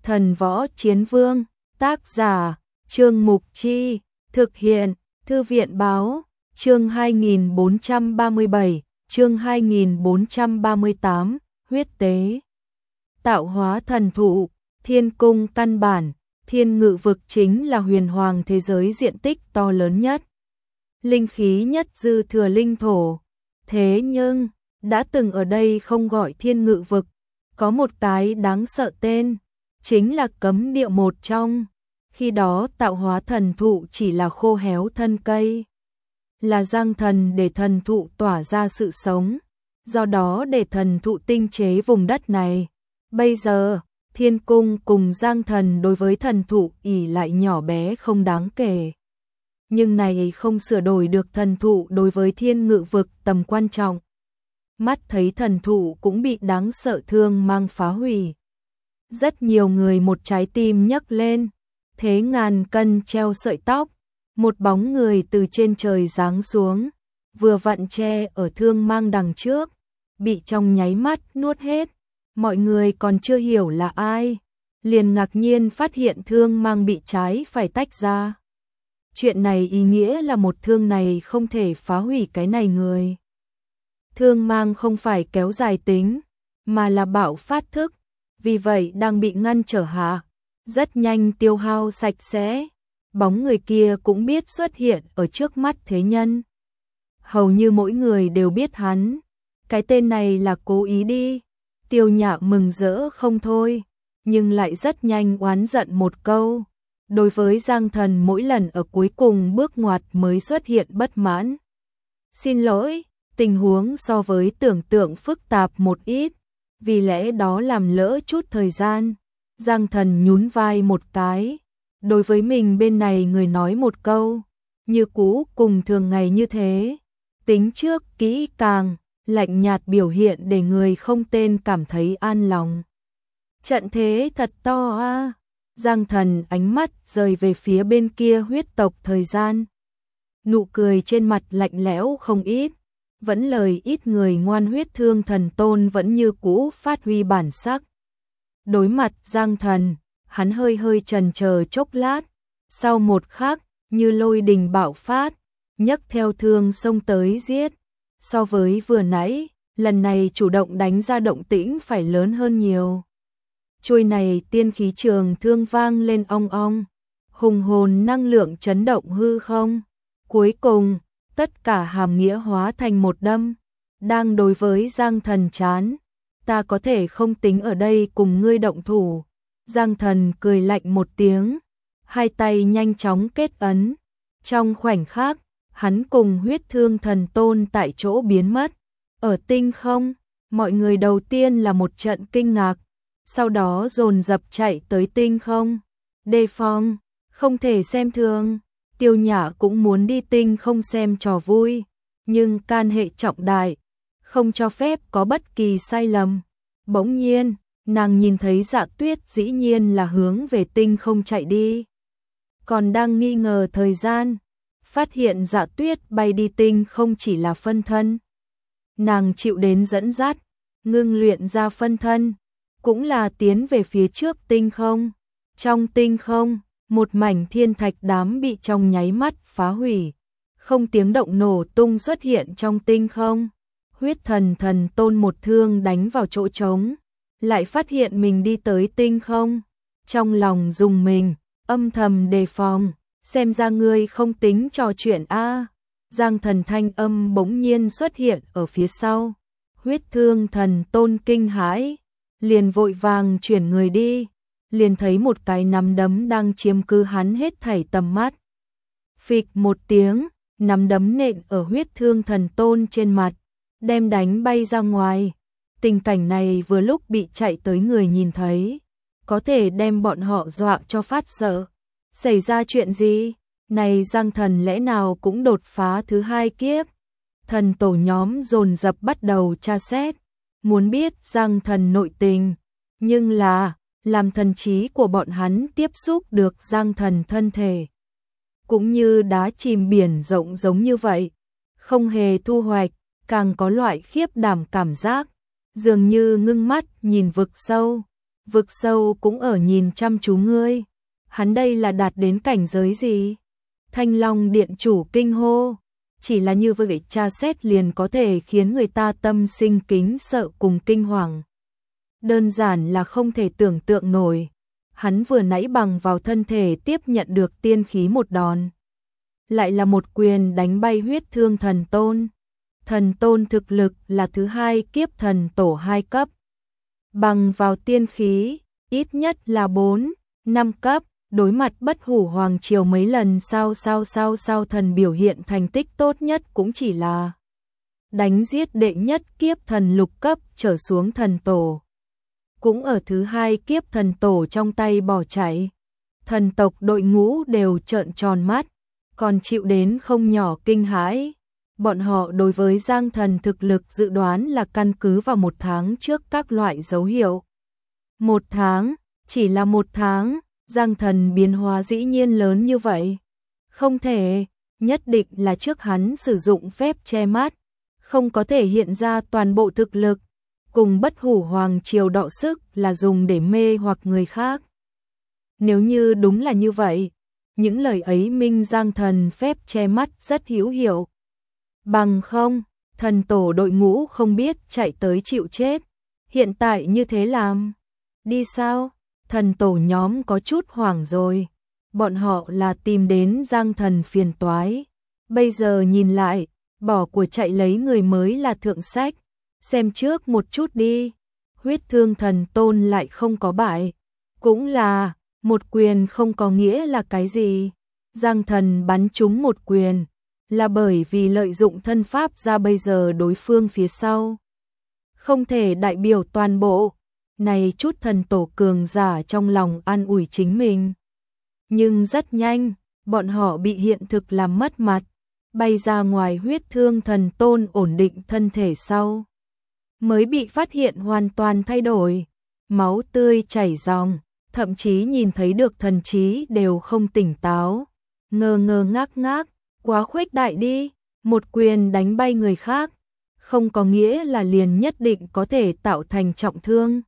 Thần võ chiến vương, tác giả, Trương Mục Chi, thực hiện, Thư viện báo, chương 2437, chương 2438, huyết tế. Tạo hóa thần thụ, thiên cung căn bản, thiên ngự vực chính là huyền hoàng thế giới diện tích to lớn nhất. Linh khí nhất dư thừa linh thổ. Thế nhưng, đã từng ở đây không gọi thiên ngự vực, có một cái đáng sợ tên, chính là cấm địa một trong. Khi đó tạo hóa thần thụ chỉ là khô héo thân cây, là giang thần để thần thụ tỏa ra sự sống, do đó để thần thụ tinh chế vùng đất này. Bây giờ, thiên cung cùng giang thần đối với thần thụ ỷ lại nhỏ bé không đáng kể. Nhưng này không sửa đổi được thần thụ đối với thiên ngự vực tầm quan trọng. Mắt thấy thần thụ cũng bị đáng sợ thương mang phá hủy. Rất nhiều người một trái tim nhấc lên, thế ngàn cân treo sợi tóc, một bóng người từ trên trời giáng xuống, vừa vặn che ở thương mang đằng trước, bị trong nháy mắt nuốt hết. Mọi người còn chưa hiểu là ai, liền ngạc nhiên phát hiện thương mang bị trái phải tách ra. Chuyện này ý nghĩa là một thương này không thể phá hủy cái này người. Thương mang không phải kéo dài tính, mà là bạo phát thức, vì vậy đang bị ngăn trở hạ, rất nhanh tiêu hao sạch sẽ. Bóng người kia cũng biết xuất hiện ở trước mắt thế nhân. Hầu như mỗi người đều biết hắn, cái tên này là cố ý đi. Tiêu Nhã mừng rỡ không thôi, nhưng lại rất nhanh oán giận một câu. Đối với Giang Thần mỗi lần ở cuối cùng bước ngoặt mới xuất hiện bất mãn. Xin lỗi, tình huống so với tưởng tượng phức tạp một ít, vì lẽ đó làm lỡ chút thời gian. Giang Thần nhún vai một cái, đối với mình bên này người nói một câu, như cũ cùng thường ngày như thế, tính trước kỹ càng, lạnh nhạt biểu hiện để người không tên cảm thấy an lòng. Trận thế thật to a. Giang Thần ánh mắt rời về phía bên kia huyết tộc thời gian. Nụ cười trên mặt lạnh lẽo không ít, vẫn lời ít người ngoan huyết thương thần tôn vẫn như cũ phát huy bản sắc. Đối mặt Giang Thần, hắn hơi hơi chần chờ chốc lát, sau một khắc, như lôi đình bạo phát, nhấc theo thương xông tới giết. So với vừa nãy, lần này chủ động đánh ra động tĩnh phải lớn hơn nhiều. Chuôi này tiên khí trường thương vang lên ong ong, hùng hồn năng lượng chấn động hư không. Cuối cùng, tất cả hàm nghĩa hóa thành một đâm, đang đối với Giang Thần chán. Ta có thể không tính ở đây cùng ngươi động thủ. Giang Thần cười lạnh một tiếng, hai tay nhanh chóng kết ấn. Trong khoảnh khắc, hắn cùng huyết thương thần tôn tại chỗ biến mất. Ở tinh không, mọi người đầu tiên là một trận kinh ngạc, sau đó dồn dập chạy tới tinh không. Đề phòng, không thể xem thường. Tiêu Nhã cũng muốn đi tinh không xem trò vui, nhưng can hệ trọng đại, không cho phép có bất kỳ sai lầm. Bỗng nhiên, nàng nhìn thấy Dạ Tuyết dĩ nhiên là hướng về tinh không chạy đi. Còn đang nghi ngờ thời gian, phát hiện Dạ Tuyết bay đi tinh không chỉ là phân thân. Nàng chịu đến dẫn dắt, ngưng luyện ra phân thân, cũng là tiến về phía trước tinh không. Trong tinh không, một mảnh thiên thạch đám bị trong nháy mắt phá hủy, không tiếng động nổ tung xuất hiện trong tinh không. Huyết thần thần tôn một thương đánh vào chỗ trống, lại phát hiện mình đi tới tinh không. Trong lòng rùng mình, âm thầm đề phòng, xem ra ngươi không tính trò chuyện a. Giang Thần thanh âm bỗng nhiên xuất hiện ở phía sau. Huyết thương thần tôn kinh hãi, liền vội vàng chuyển người đi, liền thấy một cái nắm đấm đang chiếm cứ hắn hết thảy tầm mắt. Phịch một tiếng, nắm đấm nện ở huyết thương thần tôn trên mặt, đem đánh bay ra ngoài. Tình cảnh này vừa lúc bị chạy tới người nhìn thấy, có thể đem bọn họ dọa cho phát sợ. Xảy ra chuyện gì? Này Giang Thần lẽ nào cũng đột phá thứ hai kiếp? Thần tổ nhóm dồn dập bắt đầu tra xét, muốn biết Giang Thần nội tình, nhưng là làm thần trí của bọn hắn tiếp xúc được Giang Thần thân thể, cũng như đá chìm biển rộng giống như vậy, không hề thu hoạch, càng có loại khiếp đảm cảm giác, dường như ngưng mắt nhìn vực sâu. vực sâu cũng ở nhìn chăm chú ngươi. Hắn đây là đạt đến cảnh giới gì? Thanh Long Điện chủ kinh hô. Chỉ là như vậy tra xét liền có thể khiến người ta tâm sinh kính sợ cùng kinh hoàng. Đơn giản là không thể tưởng tượng nổi. Hắn vừa nãy bằng vào thân thể tiếp nhận được tiên khí một đòn. Lại là một quyền đánh bay huyết thương thần tôn. Thần tôn thực lực là thứ hai kiếp thần tổ 2 cấp. Bằng vào tiên khí, ít nhất là 4, 5 cấp. Đối mặt Bất Hủ Hoàng Triều mấy lần sao thần biểu hiện thành tích tốt nhất cũng chỉ là đánh giết đệ nhất kiếp thần lục cấp trở xuống thần tổ. Cũng ở thứ hai kiếp thần tổ trong tay bỏ chạy. Thần tộc đội ngũ đều trợn tròn mắt, còn chịu đến không nhỏ kinh hãi. Bọn họ đối với Giang Thần thực lực dự đoán là căn cứ vào 1 tháng trước các loại dấu hiệu. 1 tháng, chỉ là 1 tháng. Giang Thần biến hóa dĩ nhiên lớn như vậy. Không thể, nhất định là trước hắn sử dụng phép che mắt, không có thể hiện ra toàn bộ thực lực, cùng Bất Hủ Hoàng Triều đọ sức là dùng để mê hoặc người khác. Nếu như đúng là như vậy, những lời ấy minh Giang Thần phép che mắt rất hữu hiệu. Bằng không, thần tổ đội ngũ không biết chạy tới chịu chết. Hiện tại như thế làm đi sao? Thần tổ nhóm có chút hoảng rồi. Bọn họ là tìm đến Giang Thần phiền toái. Bây giờ nhìn lại, bỏ của chạy lấy người mới là thượng sách. Xem trước một chút đi. Huyết thương thần tôn lại không có bại. Cũng là, một quyền không có nghĩa là cái gì. Giang Thần bắn trúng một quyền, là bởi vì lợi dụng thân pháp ra bây giờ đối phương phía sau. Không thể đại biểu toàn bộ. Này chút thần tổ cường giả trong lòng an ủi chính mình. Nhưng rất nhanh, bọn họ bị hiện thực làm mất mặt, bay ra ngoài huyết thương thần tôn ổn định thân thể sau. Mới bị phát hiện hoàn toàn thay đổi, máu tươi chảy ròng, thậm chí nhìn thấy được thần trí đều không tỉnh táo. Ngơ ngơ ngác, quá khuếch đại đi, một quyền đánh bay người khác, không có nghĩa là liền nhất định có thể tạo thành trọng thương.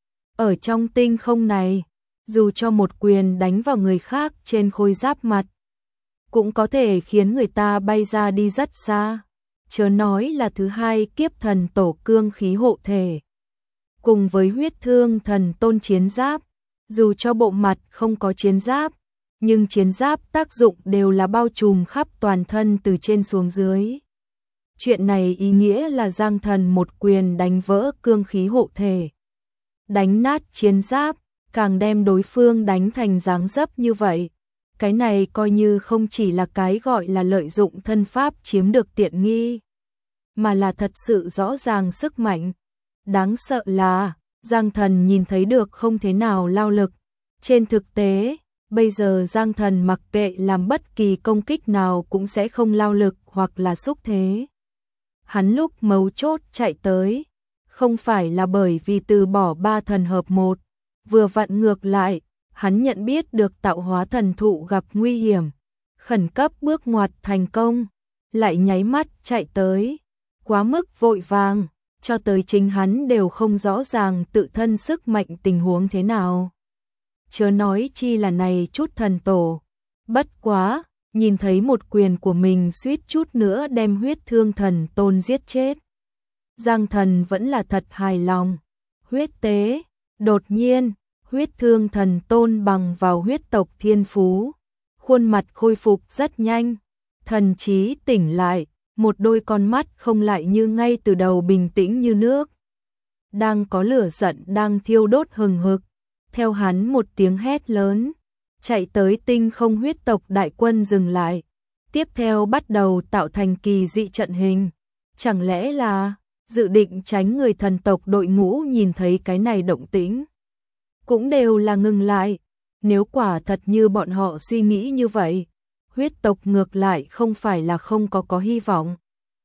Ở trong tinh không này, dù cho một quyền đánh vào người khác trên khôi giáp mặt, cũng có thể khiến người ta bay ra đi rất xa. Chớ nói là thứ hai kiếp thần tổ cương khí hộ thể. Cùng với huyết thương thần tôn chiến giáp, dù cho bộ mặt không có chiến giáp, nhưng chiến giáp tác dụng đều là bao trùm khắp toàn thân từ trên xuống dưới. Chuyện này ý nghĩa là Giang Thần một quyền đánh vỡ cương khí hộ thể, đánh nát chiến giáp, càng đem đối phương đánh thành dáng dấp như vậy. Cái này coi như không chỉ là cái gọi là lợi dụng thân pháp chiếm được tiện nghi, mà là thật sự rõ ràng sức mạnh. Đáng sợ là, Giang Thần nhìn thấy được không thế nào lao lực. Trên thực tế, bây giờ Giang Thần mặc kệ làm bất kỳ công kích nào cũng sẽ không lao lực hoặc là xúc thế. Hắn lúc mấu chốt chạy tới, không phải là bởi vì từ bỏ 3 thần hợp 1, vừa vặn ngược lại, hắn nhận biết được tạo hóa thần thụ gặp nguy hiểm, khẩn cấp bước ngoặt thành công, lại nháy mắt chạy tới, quá mức vội vàng, cho tới chính hắn đều không rõ ràng tự thân sức mạnh tình huống thế nào. Chớ nói chi là này chút thần tổ, bất quá, nhìn thấy một quyền của mình suýt chút nữa đem huyết thương thần tôn giết chết. Giang Thần vẫn là thật hài lòng. Huyết tế, đột nhiên, huyết thương thần tôn bằng vào huyết tộc thiên phú. Khuôn mặt khôi phục rất nhanh, thần trí tỉnh lại, một đôi con mắt không lại như ngay từ đầu bình tĩnh như nước. Đang có lửa giận đang thiêu đốt hừng hực, theo hắn một tiếng hét lớn, chạy tới tinh không huyết tộc đại quân dừng lại. Tiếp theo bắt đầu tạo thành kỳ dị trận hình. Chẳng lẽ là dự định tránh người thần tộc đội ngũ nhìn thấy cái này động tĩnh, cũng đều là ngừng lại. Nếu quả thật như bọn họ suy nghĩ như vậy, huyết tộc ngược lại không phải là không có hy vọng.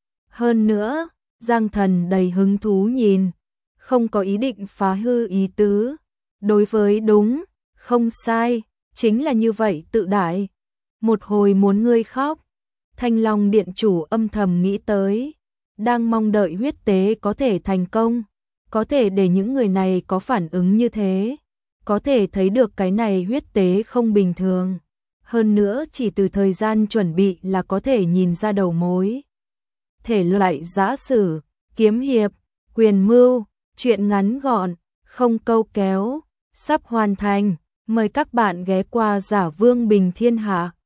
Hơn nữa, Giang Thần đầy hứng thú nhìn, không có ý định phá hư ý tứ. Đối với đúng, không sai, chính là như vậy tự đại. Một hồi muốn ngươi khóc, Thanh Long Điện chủ âm thầm nghĩ tới, đang mong đợi huyết tế có thể thành công. có thể để những người này có phản ứng như thế. Có thể thấy được cái này huyết tế không bình thường. Hơn nữa chỉ từ thời gian chuẩn bị là có thể nhìn ra đầu mối. Thể loại giã sử, kiếm hiệp, quyền mưu, truyện ngắn gọn, không câu kéo, sắp hoàn thành. Mời các bạn ghé qua Giả Vương Bình Thiên Hạ.